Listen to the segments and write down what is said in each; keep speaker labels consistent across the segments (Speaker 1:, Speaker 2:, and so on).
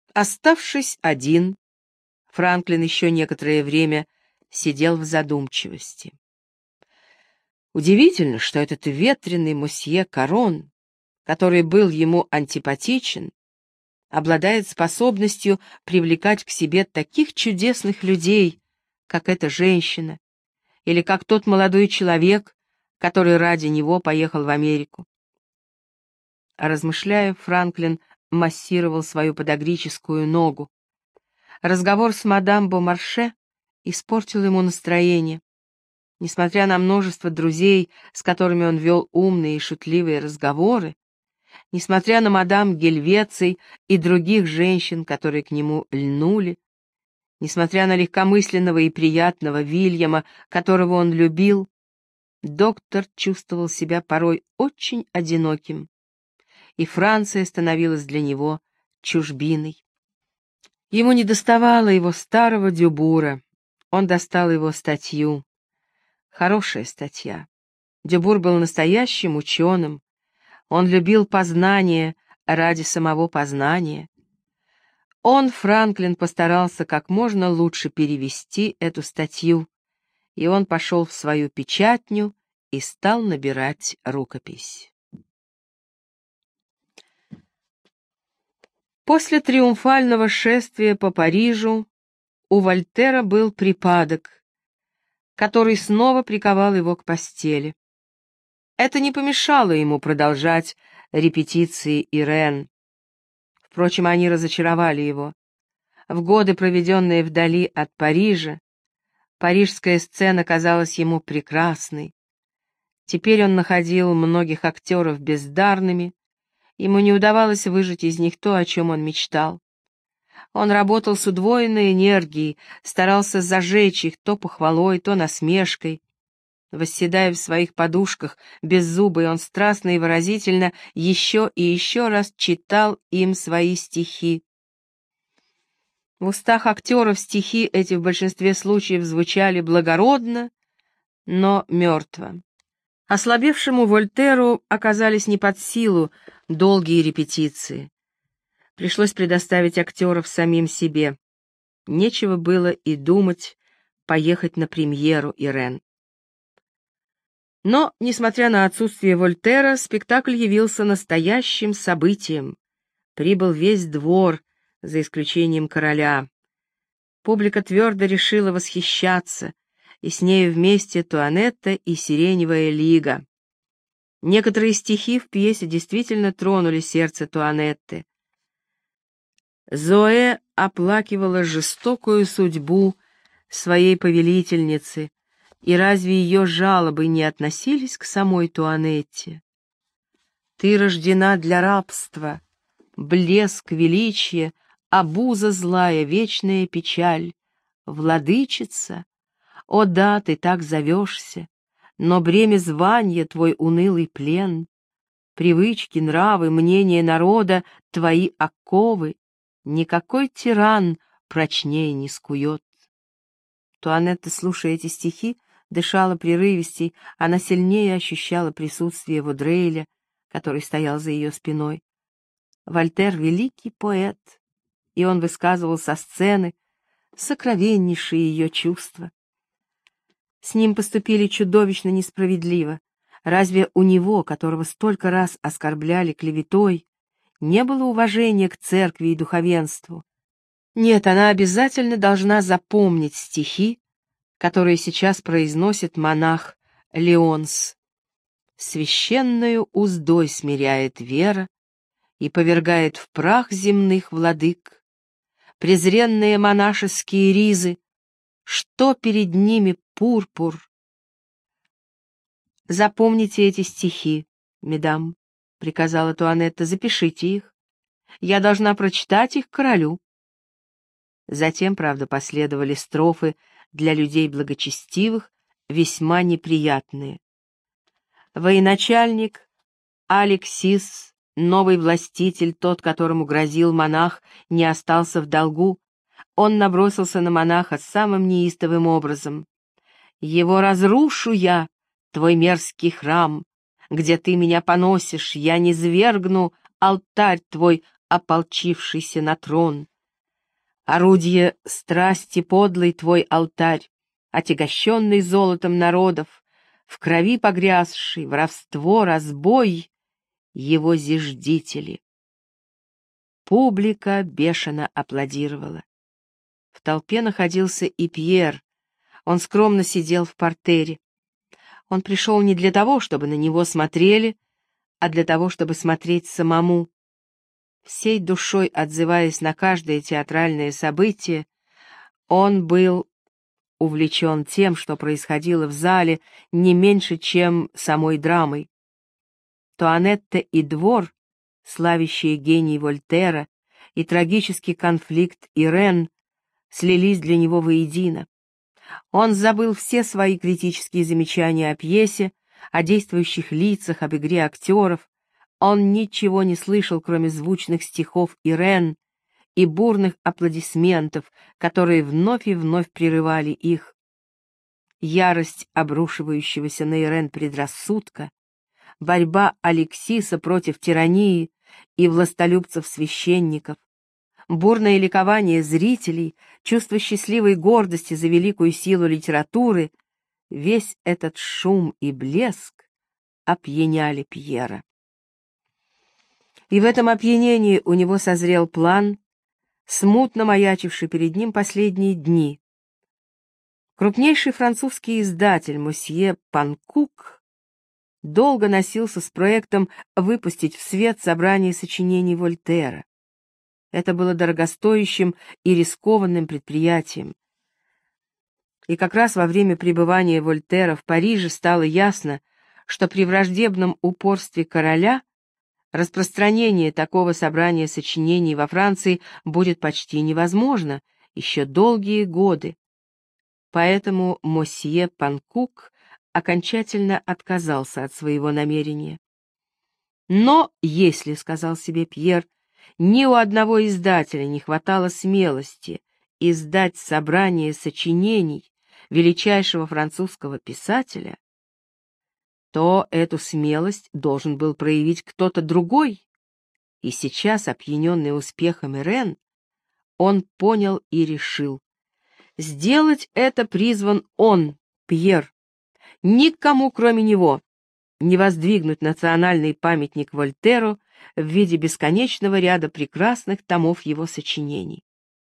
Speaker 1: Оставшись один, Франклин еще некоторое время сидел в задумчивости. Удивительно, что этот ветреный мосье Карон, который был ему антипатичен, обладает способностью привлекать к себе таких чудесных людей, как эта женщина, или как тот молодой человек, который ради него поехал в Америку. Размышляя, Франклин массировал свою подагрическую ногу. Разговор с мадам Бомарше испортил ему настроение. Несмотря на множество друзей, с которыми он вел умные и шутливые разговоры, несмотря на мадам Гельвеций и других женщин, которые к нему льнули, несмотря на легкомысленного и приятного Вильяма, которого он любил, доктор чувствовал себя порой очень одиноким, и Франция становилась для него чужбиной. Ему недоставало его старого Дюбура. Он достал его статью. Хорошая статья. Дюбур был настоящим ученым. Он любил познание ради самого познания. Он, Франклин, постарался как можно лучше перевести эту статью, и он пошел в свою печатню и стал набирать рукопись. После триумфального шествия по Парижу у Вольтера был припадок, который снова приковал его к постели. Это не помешало ему продолжать репетиции Ирен. Впрочем, они разочаровали его. В годы, проведенные вдали от Парижа, парижская сцена казалась ему прекрасной. Теперь он находил многих актеров бездарными, ему не удавалось выжать из них то, о чем он мечтал. Он работал с удвоенной энергией, старался зажечь их то похвалой, то насмешкой. Восседая в своих подушках, беззубый, он страстно и выразительно еще и еще раз читал им свои стихи. В устах актеров стихи эти в большинстве случаев звучали благородно, но мертво. Ослабевшему Вольтеру оказались не под силу долгие репетиции. Пришлось предоставить актеров самим себе. Нечего было и думать поехать на премьеру Ирен. Но, несмотря на отсутствие Вольтера, спектакль явился настоящим событием. Прибыл весь двор, за исключением короля. Публика твердо решила восхищаться, и с нею вместе Туанетта и Сиреневая лига. Некоторые стихи в пьесе действительно тронули сердце Туанетты. Зоэ оплакивала жестокую судьбу своей повелительницы, и разве ее жалобы не относились к самой Туанетте? Ты рождена для рабства, блеск величия, обуза злая, вечная печаль, владычица, о да, ты так зовешься, но бремя звания твой унылый плен, привычки, нравы, мнения народа, твои оковы, никакой тиран прочнее не скует. Туанетта, слушая эти стихи, дышала прерывистей, она сильнее ощущала присутствие Ваудреля, который стоял за ее спиной. Вольтер — великий поэт, и он высказывал со сцены сокровеннейшие ее чувства. С ним поступили чудовищно несправедливо. Разве у него, которого столько раз оскорбляли клеветой, не было уважения к церкви и духовенству? Нет, она обязательно должна запомнить стихи, которые сейчас произносит монах Леонс. «Священною уздой смиряет вера и повергает в прах земных владык. Презренные монашеские ризы, что перед ними пурпур?» «Запомните эти стихи, медам», — приказала Туанетта, — «запишите их. Я должна прочитать их королю». Затем, правда, последовали строфы для людей благочестивых, весьма неприятные. Военачальник Алексис, новый властитель, тот, которому грозил монах, не остался в долгу. Он набросился на монаха самым неистовым образом. «Его разрушу я, твой мерзкий храм, где ты меня поносишь, я низвергну алтарь твой, ополчившийся на трон. Орудие страсти подлый твой алтарь, отягощенный золотом народов, в крови погрязший, воровство, разбой, его зиждители. Публика бешено аплодировала. В толпе находился и Пьер. Он скромно сидел в партере. Он пришел не для того, чтобы на него смотрели, а для того, чтобы смотреть самому. Всей душой отзываясь на каждое театральное событие, он был увлечен тем, что происходило в зале, не меньше, чем самой драмой. Туанетта и двор, славящие гений Вольтера, и трагический конфликт Ирен слились для него воедино. Он забыл все свои критические замечания о пьесе, о действующих лицах, об игре актеров. Он ничего не слышал, кроме звучных стихов Ирен и бурных аплодисментов, которые вновь и вновь прерывали их. Ярость обрушивающегося на Ирен предрассудка, борьба Алексиса против тирании и властолюбцев-священников, бурное ликование зрителей, чувство счастливой гордости за великую силу литературы, весь этот шум и блеск опьяняли Пьера. И в этом опьянении у него созрел план, смутно маячивший перед ним последние дни. Крупнейший французский издатель мосье Панкук долго носился с проектом выпустить в свет собрание сочинений Вольтера. Это было дорогостоящим и рискованным предприятием. И как раз во время пребывания Вольтера в Париже стало ясно, что при враждебном упорстве короля распространение такого собрания сочинений во Франции будет почти невозможно еще долгие годы. Поэтому мосье Панкук окончательно отказался от своего намерения. Но если, — сказал себе Пьер, — ни у одного издателя не хватало смелости издать собрание сочинений величайшего французского писателя, то эту смелость должен был проявить кто-то другой. И сейчас, опьяненный успехом Ирен, он понял и решил. Сделать это призван он, Пьер. Никому, кроме него, не воздвигнуть национальный памятник Вольтеру в виде бесконечного ряда прекрасных томов его сочинений.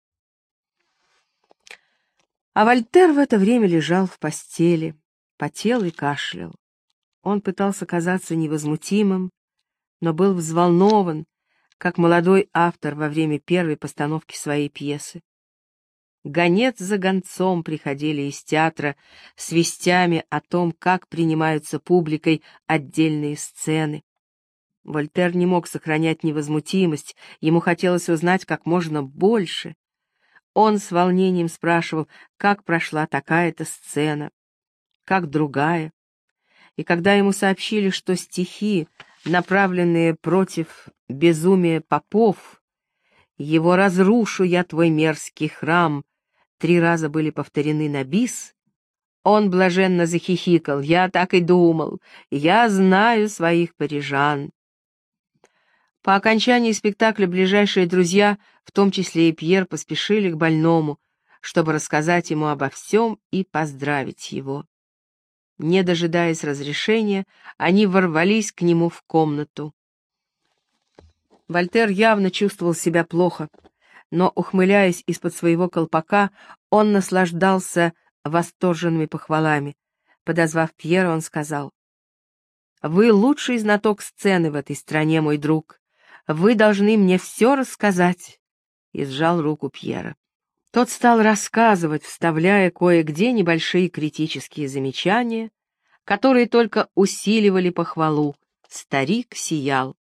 Speaker 1: А Вольтер в это время лежал в постели, потел и кашлял. Он пытался казаться невозмутимым, но был взволнован, как молодой автор во время первой постановки своей пьесы. Гонец за гонцом приходили из театра с вестями о том, как принимаются публикой отдельные сцены. Вольтер не мог сохранять невозмутимость, ему хотелось узнать как можно больше. Он с волнением спрашивал, как прошла такая-то сцена, как другая. И когда ему сообщили, что стихи, направленные против безумия попов, «Его разрушу я, твой мерзкий храм», 3 раза были повторены на бис, он блаженно захихикал. «Я так и думал, я знаю своих парижан». По окончании спектакля ближайшие друзья, в том числе и Пьер, поспешили к больному, чтобы рассказать ему обо всем и поздравить его. Не дожидаясь разрешения, они ворвались к нему в комнату. Вольтер явно чувствовал себя плохо, но, ухмыляясь из-под своего колпака, он наслаждался восторженными похвалами. Подозвав Пьера, он сказал: «Вы лучший знаток сцены в этой стране, мой друг. Вы должны мне все рассказать», и сжал руку Пьера. Тот стал рассказывать, вставляя кое-где небольшие критические замечания, которые только усиливали похвалу. Старик сиял.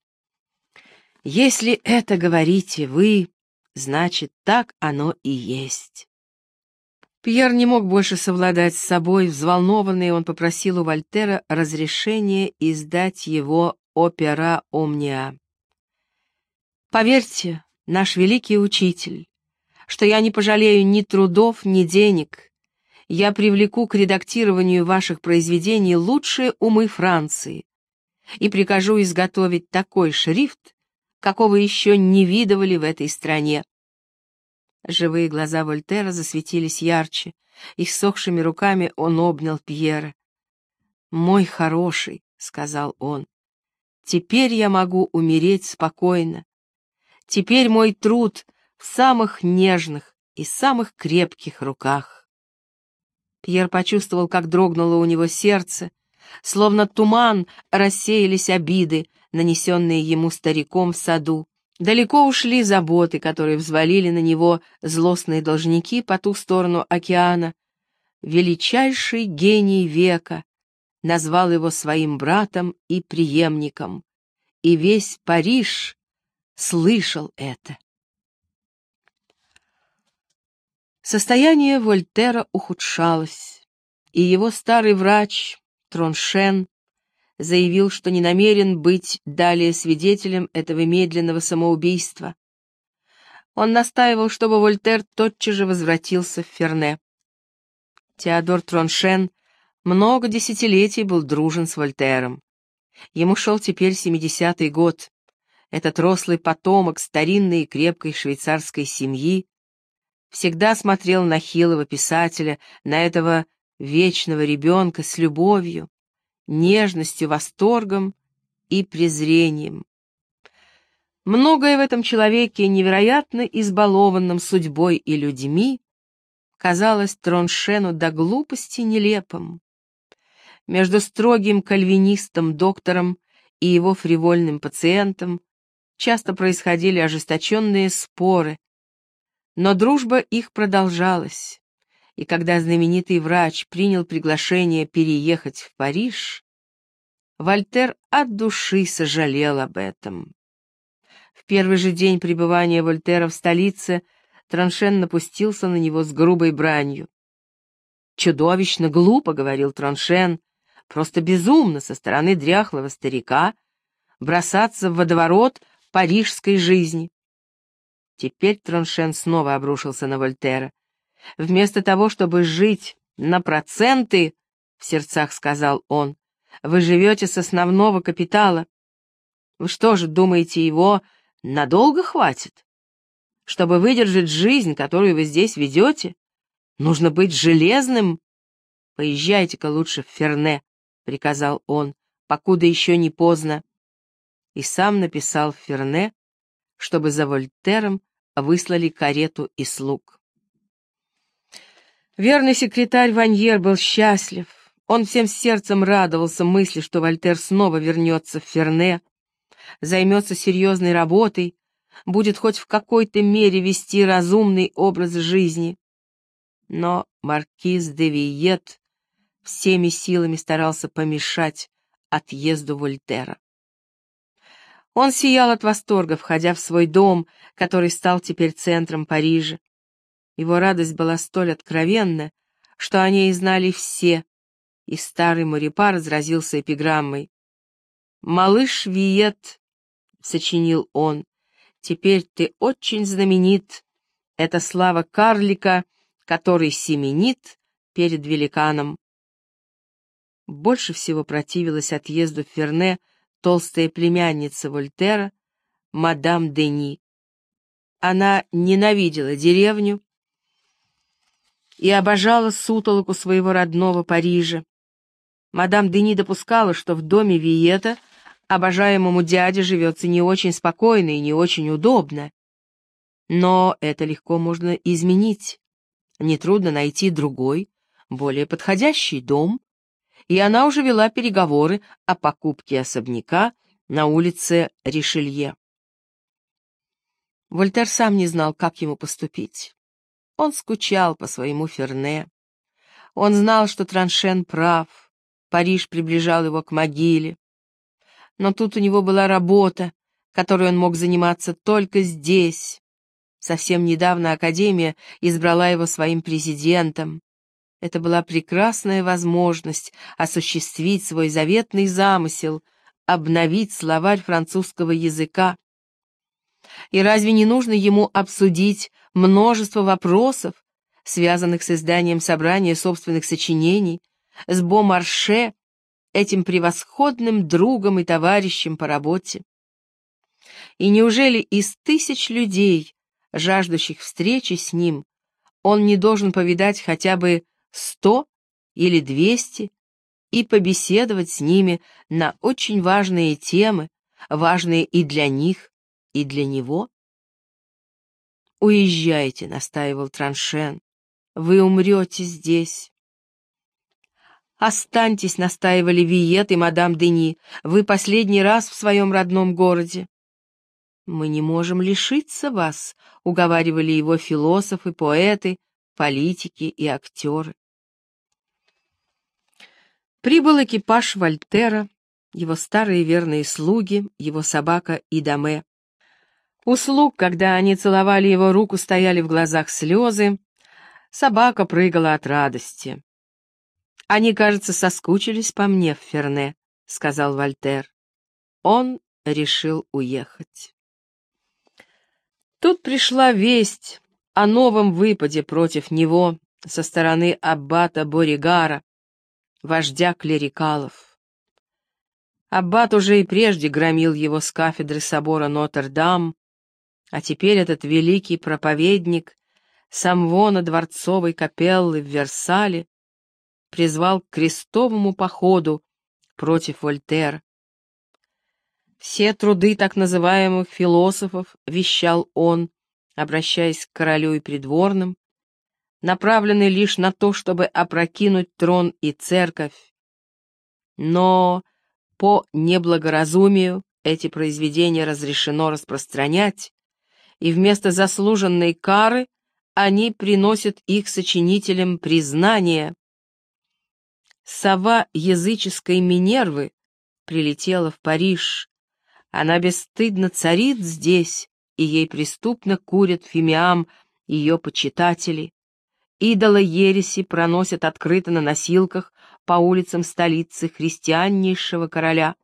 Speaker 1: «Если это говорите вы, значит, так оно и есть». Пьер не мог больше совладать с собой. Взволнованный, он попросил у Вольтера разрешения издать его «Опера Омниа». «Поверьте, наш великий учитель, что я не пожалею ни трудов, ни денег. Я привлеку к редактированию ваших произведений лучшие умы Франции и прикажу изготовить такой шрифт, какого еще не видывали в этой стране». Живые глаза Вольтера засветились ярче. Иссохшими руками он обнял Пьера. «Мой хороший», — сказал он, — «теперь я могу умереть спокойно. Теперь мой труд в самых нежных и самых крепких руках». Пьер почувствовал, как дрогнуло у него сердце, словно туман рассеялись обиды, нанесенные ему стариком в саду. Далеко ушли заботы, которые взвалили на него злостные должники по ту сторону океана. Величайший гений века назвал его своим братом и преемником, и весь Париж слышал это. Состояние Вольтера ухудшалось, и его старый врач Троншен заявил, что не намерен быть далее свидетелем этого медленного самоубийства. Он настаивал, чтобы Вольтер тотчас же возвратился в Ферне. Теодор Троншен много десятилетий был дружен с Вольтером. Ему шел теперь 70-й год. Этот рослый потомок старинной и крепкой швейцарской семьи всегда смотрел на хилого писателя, на этого вечного ребенка с любовью, нежностью, восторгом и презрением. Многое в этом человеке, невероятно избалованном судьбой и людьми, казалось Троншену до глупости нелепым. Между строгим кальвинистом-доктором и его фривольным пациентом часто происходили ожесточенные споры, но дружба их продолжалась. И когда знаменитый врач принял приглашение переехать в Париж, Вольтер от души сожалел об этом. В первый же день пребывания Вольтера в столице Троншен напустился на него с грубой бранью. «Чудовищно глупо», — говорил Троншен, — «просто безумно со стороны дряхлого старика бросаться в водоворот парижской жизни». Теперь Троншен снова обрушился на Вольтера. «Вместо того, чтобы жить на проценты, — в сердцах сказал он, — вы живете с основного капитала. Вы что же, думаете, его надолго хватит? Чтобы выдержать жизнь, которую вы здесь ведете, нужно быть железным. Поезжайте-ка лучше в Ферне, — приказал он, — покуда еще не поздно». И сам написал в Ферне, чтобы за Вольтером выслали карету и слуг. Верный секретарь Ваньер был счастлив. Он всем сердцем радовался мысли, что Вольтер снова вернется в Ферне, займется серьезной работой, будет хоть в какой-то мере вести разумный образ жизни. Но маркиз де Виет всеми силами старался помешать отъезду Вольтера. Он сиял от восторга, входя в свой дом, который стал теперь центром Парижа. Его радость была столь откровенна, что о ней знали все, и старый Морепа разразился эпиграммой. «Малыш Виет», — сочинил он, — «теперь ты очень знаменит. Это слава карлика, который семенит перед великаном». Больше всего противилась отъезду в Ферне толстая племянница Вольтера, мадам Дени. Она ненавидела деревню и обожала сутолоку своего родного Парижа. Мадам Дени допускала, что в доме Виета обожаемому дяде живется не очень спокойно и не очень удобно. Но это легко можно изменить. Нетрудно найти другой, более подходящий дом, и она уже вела переговоры о покупке особняка на улице Ришелье. Вольтер сам не знал, как ему поступить. Он скучал по своему Ферне. Он знал, что Троншен прав, Париж приближал его к могиле. Но тут у него была работа, которой он мог заниматься только здесь. Совсем недавно Академия избрала его своим президентом. Это была прекрасная возможность осуществить свой заветный замысел, обновить словарь французского языка. И разве не нужно ему обсудить множество вопросов, связанных с изданием собрания собственных сочинений, с Бомарше, этим превосходным другом и товарищем по работе? И неужели из тысяч людей, жаждущих встречи с ним, он не должен повидать хотя бы 100 или 200 и побеседовать с ними на очень важные темы, важные и для них, и для него? «Уезжайте», — настаивал Траншен, — «вы умрете здесь». «Останьтесь», — настаивали Виет и мадам Дени, — «вы последний раз в своем родном городе». «Мы не можем лишиться вас», — уговаривали его философы, поэты, политики и актеры. Прибыл экипаж Вольтера, его старые верные слуги, его собака Идаме. У слуг, когда они целовали его руку, стояли в глазах слезы, собака прыгала от радости. «Они, кажется, соскучились по мне в Ферне», — сказал Вольтер. Он решил уехать. Тут пришла весть о новом выпаде против него со стороны аббата Боригара, вождя клерикалов. Аббат уже и прежде громил его с кафедры собора Нотр-Дам, а теперь этот великий проповедник Самвона дворцовой капеллы в Версале призвал к крестовому походу против Вольтера. Все труды так называемых философов, вещал он, обращаясь к королю и придворным, направлены лишь на то, чтобы опрокинуть трон и церковь. Но по неблагоразумию эти произведения разрешено распространять, и вместо заслуженной кары они приносят их сочинителям признание. Сова языческой Минервы прилетела в Париж. Она бесстыдно царит здесь, и ей преступно курят фимиам ее почитатели. Идола ереси проносят открыто на носилках по улицам столицы христианнейшего короля.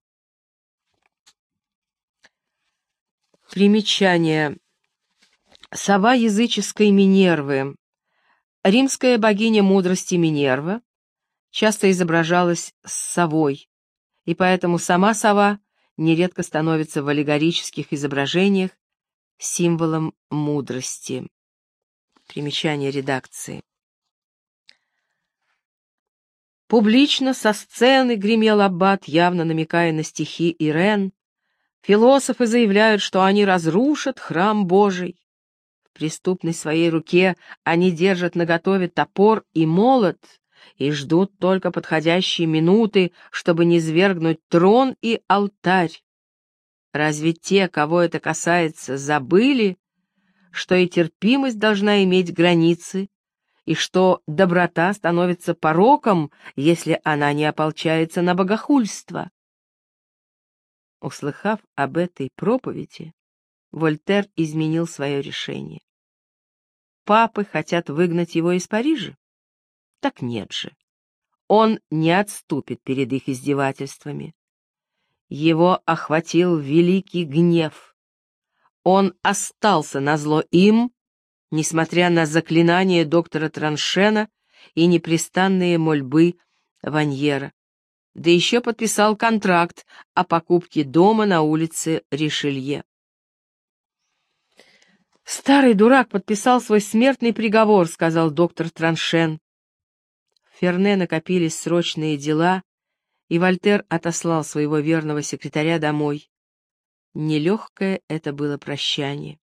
Speaker 1: Примечание. Сова языческой Минервы. Римская богиня мудрости Минерва часто изображалась с совой, и поэтому сама сова нередко становится в аллегорических изображениях символом мудрости. Примечание редакции. Публично со сцены гремел аббат, явно намекая на стихи Ирен. Философы заявляют, что они разрушат храм Божий. В преступной своей руке они держат наготове топор и молот и ждут только подходящей минуты, чтобы низвергнуть трон и алтарь. Разве те, кого это касается, забыли, что и терпимость должна иметь границы, и что доброта становится пороком, если она не ополчается на богохульство? Услыхав об этой проповеди, Вольтер изменил свое решение. Папы хотят выгнать его из Парижа? Так нет же. Он не отступит перед их издевательствами. Его охватил великий гнев. Он остался назло им, несмотря на заклинания доктора Траншена и непрестанные мольбы Ваньера, да еще подписал контракт о покупке дома на улице Ришелье. «Старый дурак подписал свой смертный приговор», — сказал доктор Траншен. В Ферне накопились срочные дела, и Вольтер отослал своего верного секретаря домой. Нелегкое это было прощание.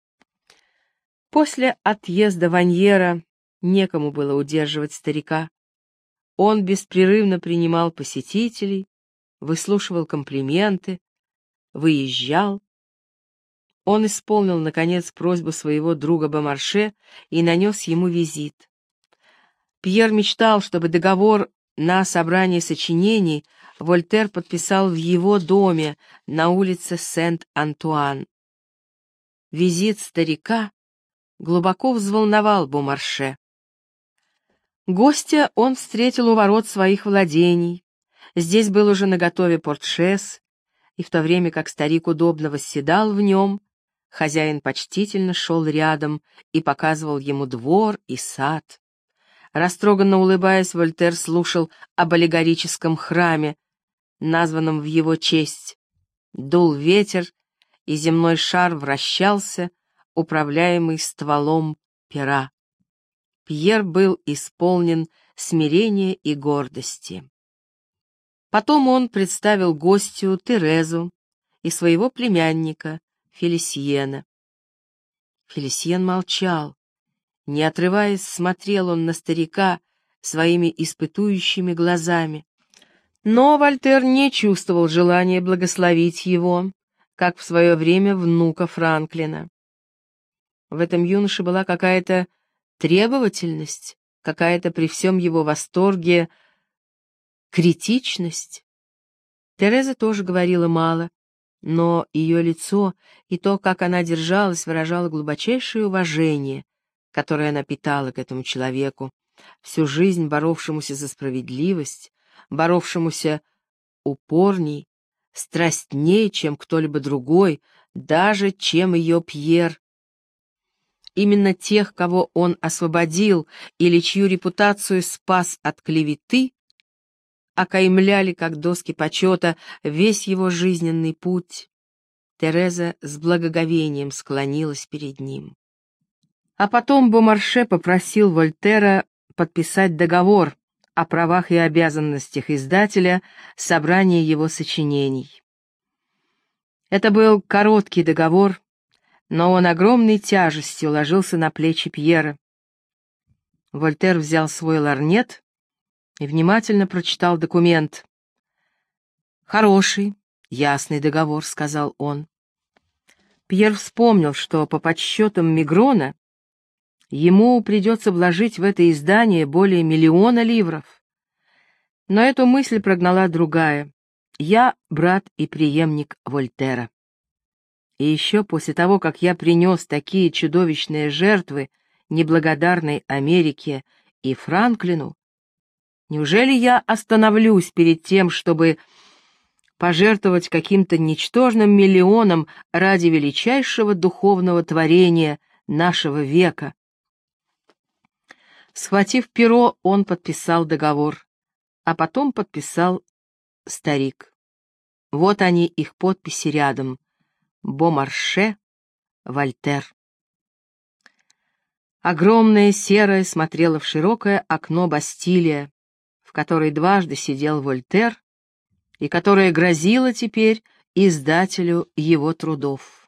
Speaker 1: После отъезда Ваньера некому было удерживать старика. Он беспрерывно принимал посетителей, выслушивал комплименты, выезжал. Он исполнил, наконец, просьбу своего друга Бомарше и нанес ему визит. Пьер мечтал, чтобы договор на собрание сочинений Вольтер подписал в его доме на улице Сент-Антуан. Визит старика глубоко взволновал Бомарше. Гостя он встретил у ворот своих владений. Здесь был уже наготове портшес, и в то время как старик удобно восседал в нем, хозяин почтительно шел рядом и показывал ему двор и сад. Растроганно улыбаясь, Вольтер слушал об аллегорическом храме, названном в его честь. Дул ветер, и земной шар вращался, управляемый стволом пера. Пьер был исполнен смирения и гордости. Потом он представил гостю Терезу и своего племянника Фелисьена. Фелисьен молчал. Не отрываясь, смотрел он на старика своими испытующими глазами. Но Вольтер не чувствовал желания благословить его, как в свое время внука Франклина. В этом юноше была какая-то требовательность, какая-то при всем его восторге критичность. Тереза тоже говорила мало, но ее лицо и то, как она держалась, выражало глубочайшее уважение, которое она питала к этому человеку, всю жизнь боровшемуся за справедливость, боровшемуся упорней, страстнее, чем кто-либо другой, даже чем ее Пьер. Именно тех, кого он освободил или чью репутацию спас от клеветы, окаймляли, как доски почета, весь его жизненный путь. Тереза с благоговением склонилась перед ним. А потом Бомарше попросил Вольтера подписать договор о правах и обязанностях издателя собрания его сочинений. Это был короткий договор, но он огромной тяжестью ложился на плечи Пьера. Вольтер взял свой лорнет и внимательно прочитал документ. «Хороший, ясный договор», — сказал он. Пьер вспомнил, что по подсчетам Мигрона ему придется вложить в это издание более 1 000 000 ливров. Но эту мысль прогнала другая. Я брат и преемник Вольтера. И еще после того, как я принес такие чудовищные жертвы неблагодарной Америке и Франклину, неужели я остановлюсь перед тем, чтобы пожертвовать каким-то ничтожным миллионом ради величайшего духовного творения нашего века? Схватив перо, он подписал договор, а потом подписал старик. Вот они, их подписи рядом. Бомарше, Вольтер. Огромное серое смотрело в широкое окно Бастилия, в которой дважды сидел Вольтер, и которое грозило теперь издателю его трудов.